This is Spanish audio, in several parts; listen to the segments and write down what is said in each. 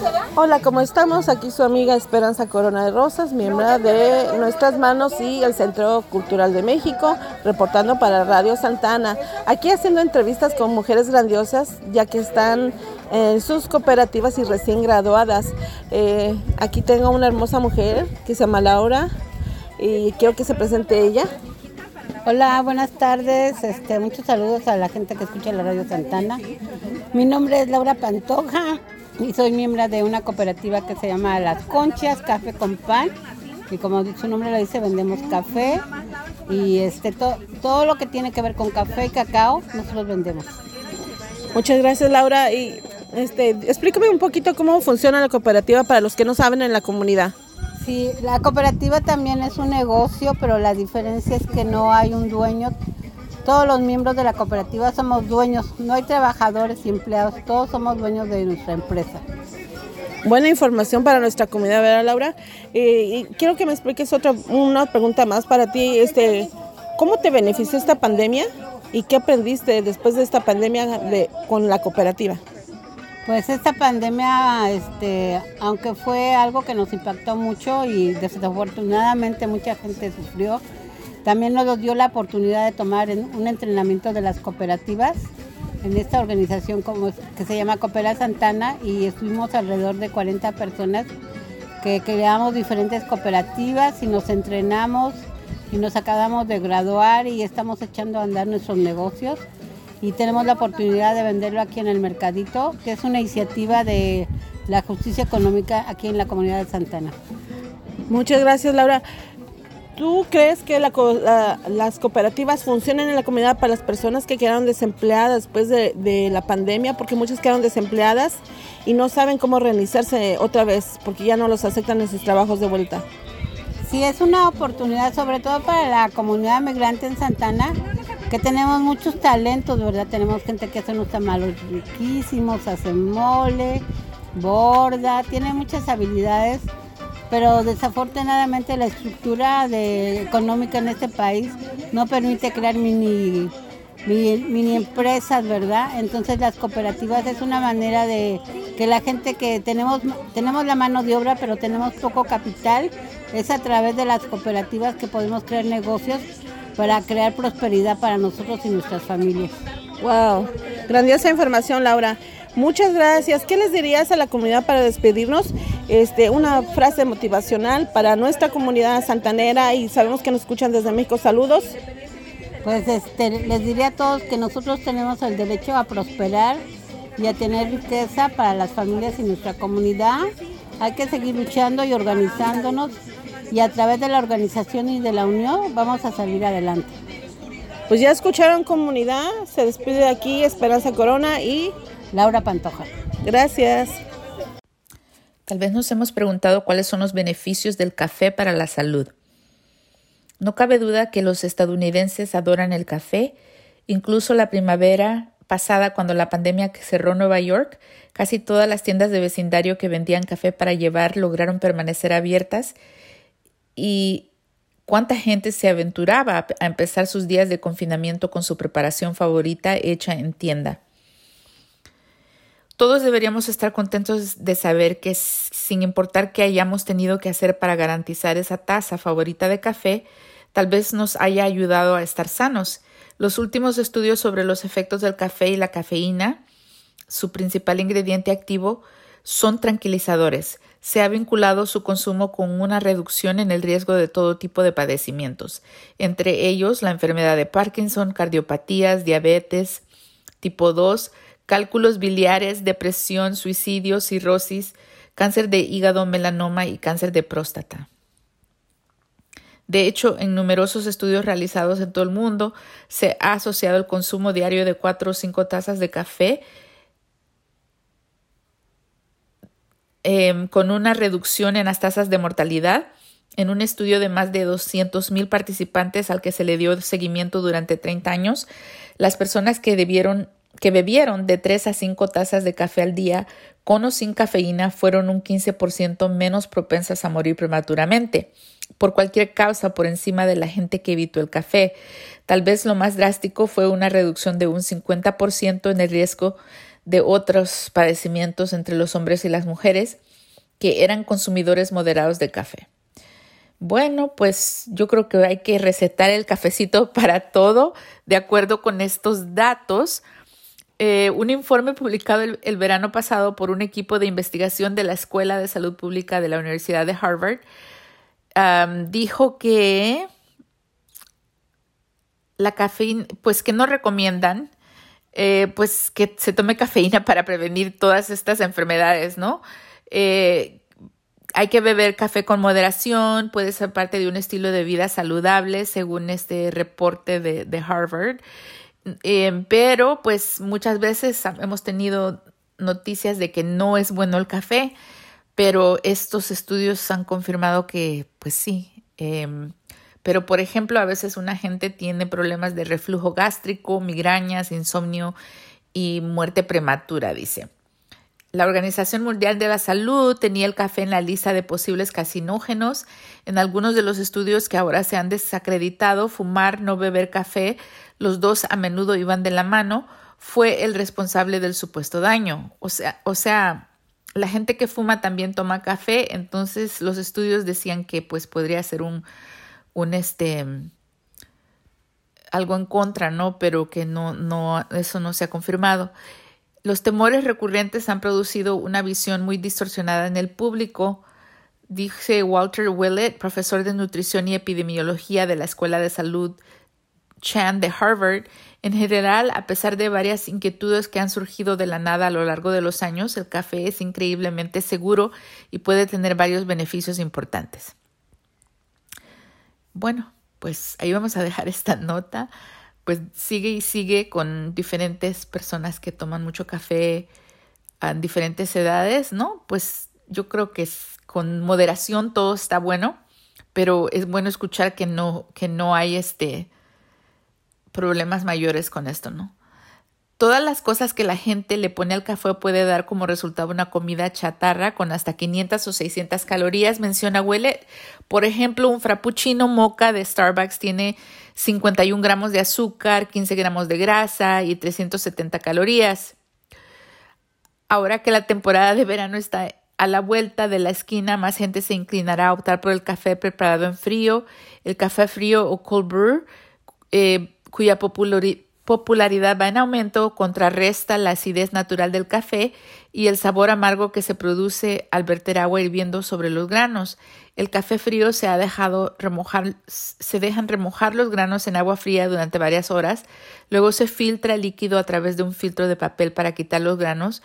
Hola, ¿cómo estamos? Aquí su amiga Esperanza Corona de Rosas, miembro de Nuestras Manos y el Centro Cultural de México, reportando para Radio Santana. Aquí haciendo entrevistas con mujeres grandiosas, ya que están en sus cooperativas y recién graduadas. Aquí tengo una hermosa mujer que se llama Laura y quiero que se presente ella. Hola, buenas tardes. Muchos saludos a la gente que escucha la Radio Santana. Mi nombre es Laura Pantoja y soy miembro de una cooperativa que se llama Las Conchas, Café con Pan. Y como su nombre lo dice, vendemos café y todo lo que tiene que ver con café y cacao, nosotros vendemos. Muchas gracias, Laura. Y explícame un poquito cómo funciona la cooperativa para los que no saben en la comunidad. Sí, la cooperativa también es un negocio, pero la diferencia es que no hay un dueño. Todos los miembros de la cooperativa somos dueños, no hay trabajadores y empleados, todos somos dueños de nuestra empresa. Buena información para nuestra comunidad, ¿verdad, Laura? Y quiero que me expliques una pregunta más para ti. ¿Cómo te benefició esta pandemia y qué aprendiste después de esta pandemia con la cooperativa? Pues esta pandemia, aunque fue algo que nos impactó mucho y desafortunadamente mucha gente sufrió, también nos dio la oportunidad de tomar un entrenamiento de las cooperativas en esta organización que se llama Coopera Santana, y estuvimos alrededor de 40 personas que creamos diferentes cooperativas y nos entrenamos y nos acabamos de graduar y estamos echando a andar nuestros negocios. Y tenemos la oportunidad de venderlo aquí en el Mercadito, que es una iniciativa de la justicia económica aquí en la comunidad de Santana. Muchas gracias, Laura. ¿Tú crees que las cooperativas funcionan en la comunidad para las personas que quedaron desempleadas después de la pandemia? Porque muchas quedaron desempleadas y no saben cómo reiniciarse otra vez porque ya no los aceptan en sus trabajos de vuelta. Sí, es una oportunidad sobre todo para la comunidad migrante en Santana, que tenemos muchos talentos, ¿verdad? Tenemos gente que hace unos tamales riquísimos, hace mole, borda, tiene muchas habilidades, pero desafortunadamente la estructura económica en este país no permite crear mini empresas, ¿verdad? Entonces las cooperativas es una manera de que la gente que tenemos la mano de obra, pero tenemos poco capital, es a través de las cooperativas que podemos crear negocios para crear prosperidad para nosotros y nuestras familias. Wow, grandiosa información, Laura. Muchas gracias. ¿Qué les dirías a la comunidad para despedirnos? Una frase motivacional para nuestra comunidad santanera, y sabemos que nos escuchan desde México. Saludos. Pues les diría a todos que nosotros tenemos el derecho a prosperar y a tener riqueza para las familias y nuestra comunidad. Hay que seguir luchando y organizándonos, y a través de la organización y de la unión vamos a salir adelante. Pues ya escucharon, comunidad. Se despide de aquí Esperanza Corona y Laura Pantoja. Gracias. Tal vez nos hemos preguntado cuáles son los beneficios del café para la salud. No cabe duda que los estadounidenses adoran el café. Incluso la primavera pasada, cuando la pandemia cerró Nueva York, casi todas las tiendas de vecindario que vendían café para llevar lograron permanecer abiertas. Y cuánta gente se aventuraba a empezar sus días de confinamiento con su preparación favorita hecha en tienda. Todos deberíamos estar contentos de saber que, sin importar qué hayamos tenido que hacer para garantizar esa taza favorita de café, tal vez nos haya ayudado a estar sanos. Los últimos estudios sobre los efectos del café y la cafeína, su principal ingrediente activo, son tranquilizadores. Se ha vinculado su consumo con una reducción en el riesgo de todo tipo de padecimientos, entre ellos la enfermedad de Parkinson, cardiopatías, diabetes tipo 2, cálculos biliares, depresión, suicidio, cirrosis, cáncer de hígado, melanoma y cáncer de próstata. De hecho, en numerosos estudios realizados en todo el mundo, se ha asociado el consumo diario de 4 o 5 tazas de café con una reducción en las tasas de mortalidad. En un estudio de más de 200,000 participantes al que se le dio seguimiento durante 30 años, las personas que bebieron de 3 a 5 tazas de café al día con o sin cafeína fueron un 15% menos propensas a morir prematuramente, por cualquier causa, por encima de la gente que evitó el café. Tal vez lo más drástico fue una reducción de un 50% en el riesgo de otros padecimientos entre los hombres y las mujeres que eran consumidores moderados de café. Bueno, pues yo creo que hay que recetar el cafecito para todo de acuerdo con estos datos. Un informe publicado el verano pasado por un equipo de investigación de la Escuela de Salud Pública de la Universidad de Harvard dijo que la cafeína, pues que no recomiendan pues que se tome cafeína para prevenir todas estas enfermedades, ¿no? Hay que beber café con moderación, puede ser parte de un estilo de vida saludable, según este reporte de Harvard. Pero pues muchas veces hemos tenido noticias de que no es bueno el café, pero estos estudios han confirmado que pues sí. Pero por ejemplo, a veces una gente tiene problemas de reflujo gástrico, migrañas, insomnio y muerte prematura, dice. La Organización Mundial de la Salud tenía el café en la lista de posibles carcinógenos. En algunos de los estudios que ahora se han desacreditado, fumar, no beber café, los dos a menudo iban de la mano, fue el responsable del supuesto daño. O sea, la gente que fuma también toma café, entonces los estudios decían que pues podría ser algo en contra, ¿no? Pero que no, eso no se ha confirmado. Los temores recurrentes han producido una visión muy distorsionada en el público, dice Walter Willett, profesor de nutrición y epidemiología de la Escuela de Salud Chan de Harvard. En general, a pesar de varias inquietudes que han surgido de la nada a lo largo de los años, el café es increíblemente seguro y puede tener varios beneficios importantes. Bueno, pues ahí vamos a dejar esta nota. Pues sigue con diferentes personas que toman mucho café a diferentes edades, ¿no? Pues yo creo que con moderación todo está bueno, pero es bueno escuchar que no hay problemas mayores con esto, ¿no? Todas las cosas que la gente le pone al café puede dar como resultado una comida chatarra con hasta 500 o 600 calorías, menciona Willett. Por ejemplo, un frappuccino mocha de Starbucks tiene 51 gramos de azúcar, 15 gramos de grasa y 370 calorías. Ahora que la temporada de verano está a la vuelta de la esquina, más gente se inclinará a optar por el café preparado en frío. El café frío o cold brew, cuya popularidad va en aumento, contrarresta la acidez natural del café y el sabor amargo que se produce al verter agua hirviendo sobre los granos. El café frío se dejan remojar los granos en agua fría durante varias horas, luego se filtra el líquido a través de un filtro de papel para quitar los granos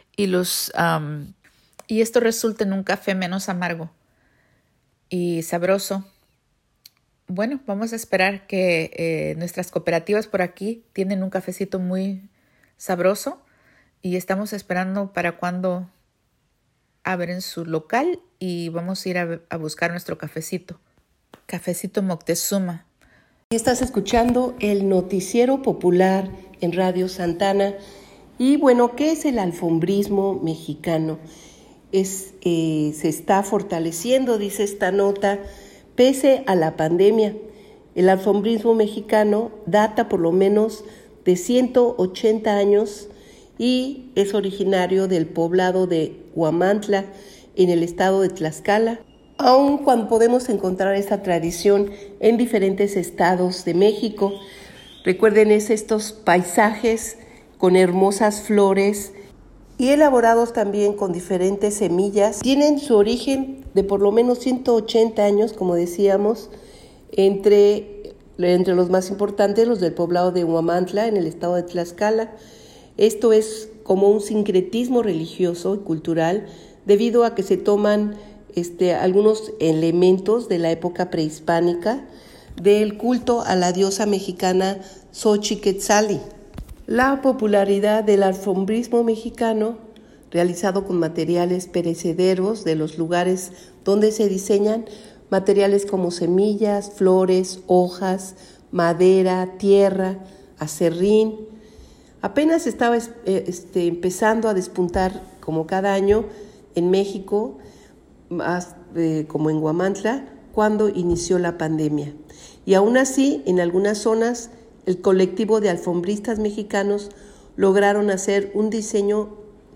y esto resulta en un café menos amargo y sabroso. Bueno, vamos a esperar que nuestras cooperativas por aquí tienen un cafecito muy sabroso y estamos esperando para cuando abren su local y vamos a ir a buscar nuestro cafecito Moctezuma. Estás escuchando el noticiero popular en Radio Santana y bueno, ¿qué es el alfombrismo mexicano? Se está fortaleciendo, dice esta nota, pese a la pandemia. El alfombrismo mexicano data por lo menos de 180 años y es originario del poblado de Huamantla, en el estado de Tlaxcala, aun cuando podemos encontrar esta tradición en diferentes estados de México. Recuerden, estos paisajes con hermosas flores y elaborados también con diferentes semillas. Tienen su origen de por lo menos 180 años, como decíamos, entre los más importantes, los del poblado de Huamantla, en el estado de Tlaxcala. Esto es como un sincretismo religioso y cultural, debido a que se toman algunos elementos de la época prehispánica del culto a la diosa mexicana Xochiquetzali. La popularidad del alfombrismo mexicano, realizado con materiales perecederos de los lugares donde se diseñan, materiales como semillas, flores, hojas, madera, tierra, acerrín, apenas estaba empezando a despuntar como cada año en México, más como en Huamantla, cuando inició la pandemia. Y aún así, en algunas zonas, el colectivo de alfombristas mexicanos lograron hacer un diseño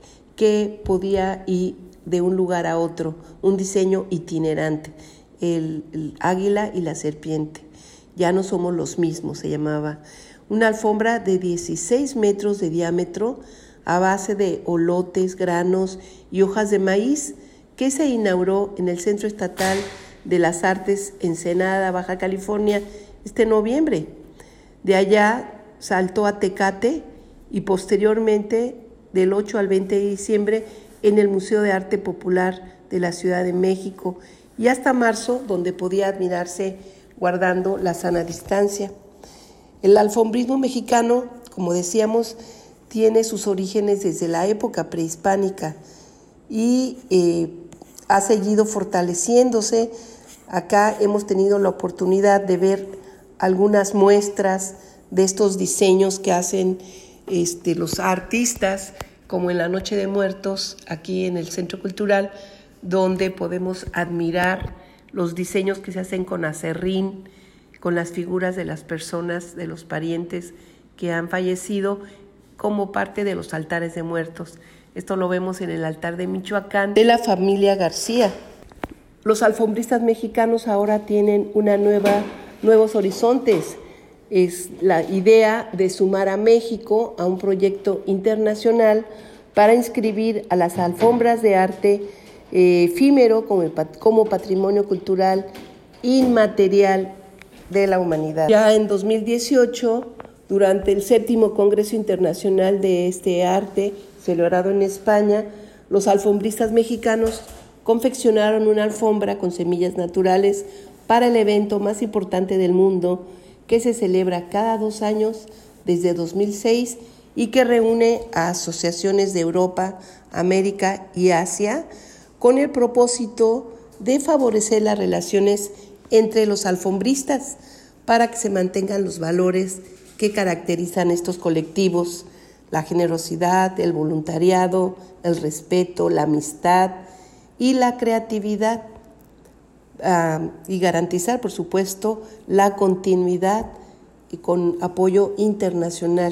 que podía ir de un lugar a otro, un diseño itinerante, el águila y la serpiente. Ya no somos los mismos, se llamaba. Una alfombra de 16 metros de diámetro a base de olotes, granos y hojas de maíz que se inauguró en el Centro Estatal de las Artes Ensenada, Baja California, este noviembre. De allá saltó a Tecate y posteriormente del 8 al 20 de diciembre en el Museo de Arte Popular de la Ciudad de México y hasta marzo, donde podía admirarse guardando la sana distancia. El alfombrismo mexicano, como decíamos, tiene sus orígenes desde la época prehispánica y ha seguido fortaleciéndose. Acá hemos tenido la oportunidad de ver algunas muestras de estos diseños que hacen los artistas, como en la Noche de Muertos, aquí en el Centro Cultural, donde podemos admirar los diseños que se hacen con acerrín, con las figuras de las personas, de los parientes que han fallecido, como parte de los altares de muertos. Esto lo vemos en el altar de Michoacán, de la familia García. Los alfombristas mexicanos ahora tienen nuevos horizontes. Es la idea de sumar a México a un proyecto internacional para inscribir a las alfombras de arte efímero como patrimonio cultural inmaterial de la humanidad. Ya en 2018, durante el 7º Congreso Internacional de este arte, celebrado en España, los alfombristas mexicanos confeccionaron una alfombra con semillas naturales para el evento más importante del mundo, que se celebra cada 2 años desde 2006 y que reúne a asociaciones de Europa, América y Asia con el propósito de favorecer las relaciones entre los alfombristas para que se mantengan los valores que caracterizan estos colectivos: la generosidad, el voluntariado, el respeto, la amistad y la creatividad. Y garantizar, por supuesto, la continuidad y con apoyo internacional.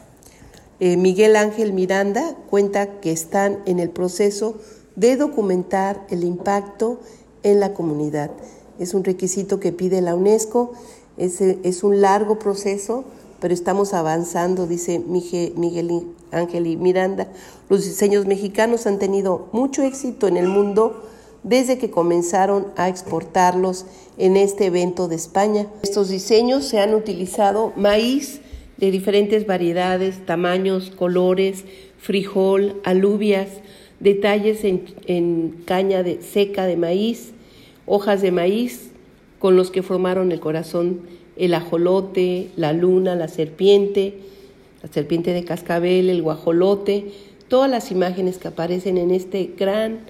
Miguel Ángel Miranda cuenta que están en el proceso de documentar el impacto en la comunidad. Es un requisito que pide la UNESCO, es un largo proceso, pero estamos avanzando, dice Miguel Ángel Miranda. Los diseños mexicanos han tenido mucho éxito en el mundo desde que comenzaron a exportarlos en este evento de España. Estos diseños se han utilizado maíz de diferentes variedades, tamaños, colores, frijol, alubias, detalles en caña seca de maíz, hojas de maíz con los que formaron el corazón, el ajolote, la luna, la serpiente de cascabel, el guajolote, todas las imágenes que aparecen en este gran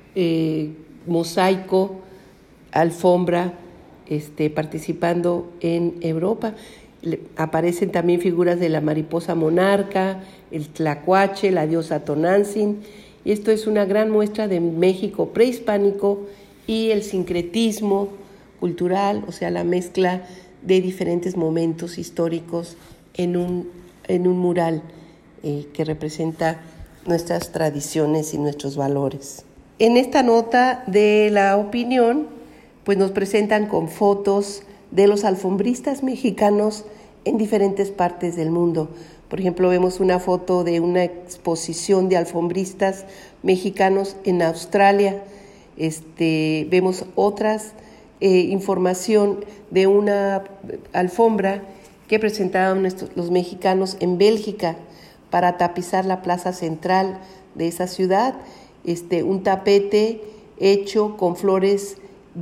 mosaico, alfombra, participando en Europa. Aparecen también figuras de la mariposa monarca, el tlacuache, la diosa Tonantzin, y esto es una gran muestra de México prehispánico y el sincretismo cultural, o sea, la mezcla de diferentes momentos históricos en un mural que representa nuestras tradiciones y nuestros valores. En esta nota de la opinión, pues nos presentan con fotos de los alfombristas mexicanos en diferentes partes del mundo. Por ejemplo, vemos una foto de una exposición de alfombristas mexicanos en Australia. Vemos otras información de una alfombra que presentaban los mexicanos en Bélgica para tapizar la plaza central de esa ciudad. Un tapete hecho con flores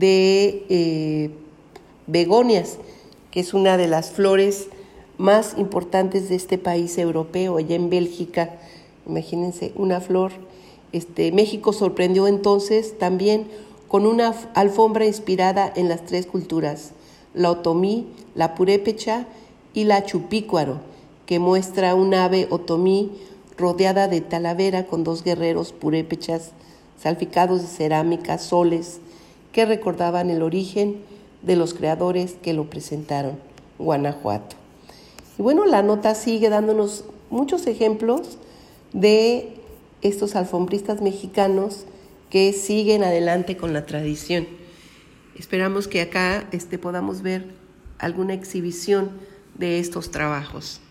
de begonias, que es una de las flores más importantes de este país europeo, allá en Bélgica. Imagínense, una flor. México sorprendió entonces también con una alfombra inspirada en las 3 culturas, la otomí, la purépecha y la chupícuaro, que muestra un ave otomí rodeada de talavera con 2 guerreros purépechas salpicados de cerámica, soles, que recordaban el origen de los creadores que lo presentaron, Guanajuato. Y bueno, la nota sigue dándonos muchos ejemplos de estos alfombristas mexicanos que siguen adelante con la tradición. Esperamos que acá podamos ver alguna exhibición de estos trabajos.